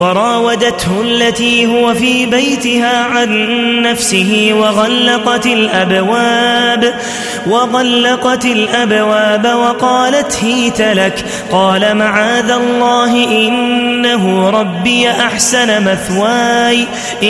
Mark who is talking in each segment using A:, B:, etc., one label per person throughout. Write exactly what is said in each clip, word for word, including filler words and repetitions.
A: وراودته التي هو في بيتها عن نفسه وغلقت الأبواب وغلقت الأبواب وقالت هيت لك قال معاذ الله إنه ربي أحسن مثواي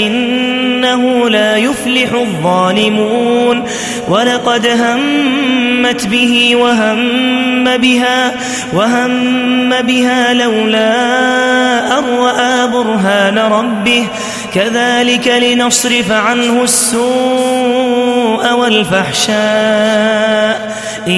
A: إنه لا يفلح الظالمون ولقد همت به وهم بها وهم بها لولا أن رأى برهان ربه كذلك لنصرف عنه السوء والفحشاء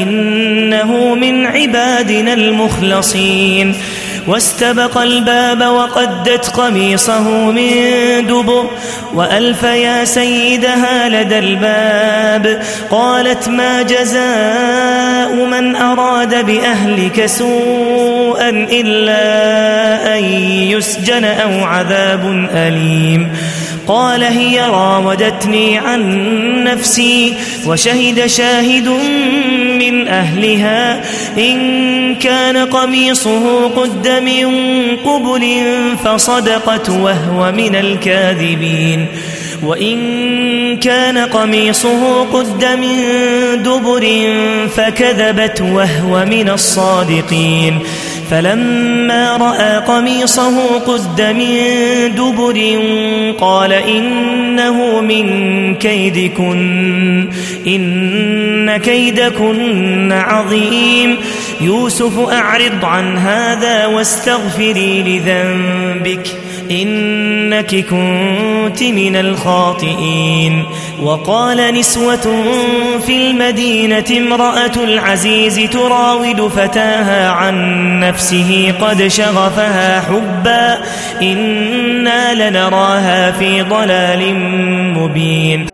A: إنه من عبادنا المخلصين واستبق الباب وقدت قميصه من دبر وألف يا سيدها لدى الباب قالت ما جزاء من أراد بأهلك سوءا إلا أن يسجن أو عذاب أليم قال هي راودتني عن نفسي وشهد شاهد من أهلها إن كان قميصه قد من قبل فصدقت وهو من الكاذبين وإن كان قميصه قد من دبر فكذبت وهو من الصادقين فلما رأى قميصه قد من دبر قال إنه من كيدكن إن كيدكن عظيم يوسف أعرض عن هذا واستغفري لذنبك إنك كنت من الخاطئين وقال نسوة في المدينة امرأة العزيز تراود فتاها عن نفسه قد شغفها حبا إنا لنراها في ضلال مبين